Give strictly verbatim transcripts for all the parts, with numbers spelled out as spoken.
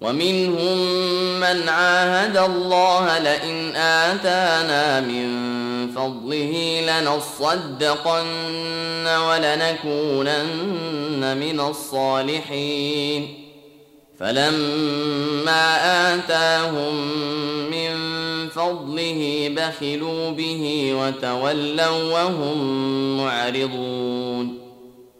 ومنهم من عاهد الله لئن آتانا من فضله لنصدقن ولنكونن من الصالحين فلما آتاهم من فضله بخلوا به وتولوا وهم معرضون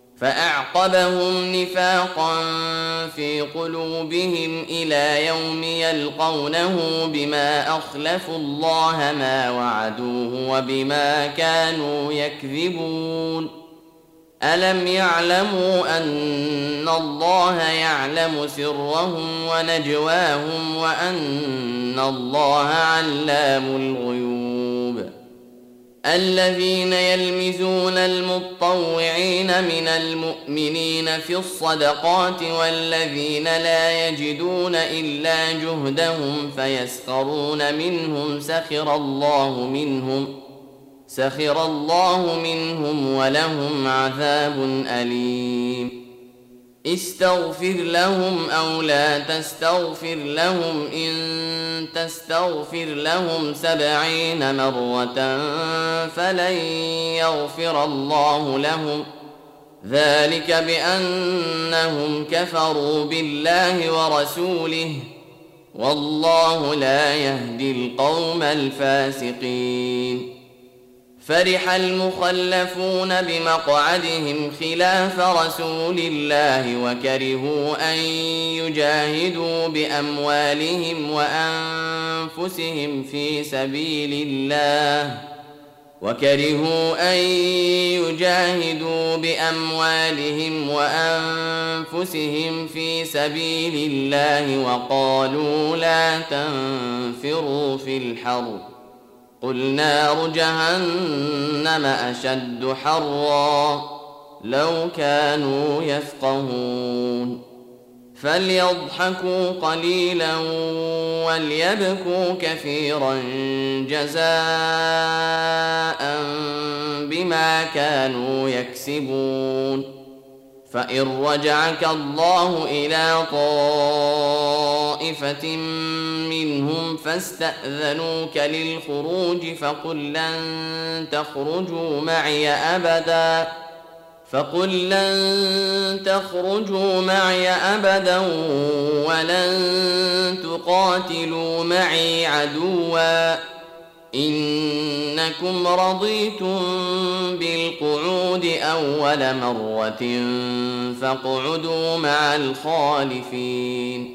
فأعقبهم نفاقا في قلوبهم إلى يوم يلقونه بما أخلفوا الله ما وعدوه وبما كانوا يكذبون ألم يعلموا أن الله يعلم سرهم ونجواهم وأن الله علام الغيوب الذين يلمزون المطوعين من المؤمنين في الصدقات والذين لا يجدون إلا جهدهم فيسخرون منهم سخر الله منهم سخر الله منهم ولهم عذاب أليم استغفر لهم أو لا تستغفر لهم إن تستغفر لهم سبعين مرة فلن يغفر الله لهم ذلك بأنهم كفروا بالله ورسوله والله لا يهدي القوم الفاسقين فرح المخلفون بمقعدهم خلاف رسول الله وكرهوا أن يجاهدوا بأموالهم وأنفسهم في سبيل الله وكرهوا أن يجاهدوا بأموالهم وأنفسهم في سبيل الله وقالوا لا تنفروا في الحرب قل نار جهنم أشد حرا لو كانوا يفقهون فليضحكوا قليلا وليبكوا كثيرا جزاء بما كانوا يكسبون فإن رجعك الله إلى طائفة منهم فاستأذنوك للخروج فقل لن تخرجوا معي أبدا فقل لن تخرجوا معي أبدا ولن تقاتلوا معي عدوا إنكم رضيتم بالقعود أول مرة فاقعدوا مع الخالفين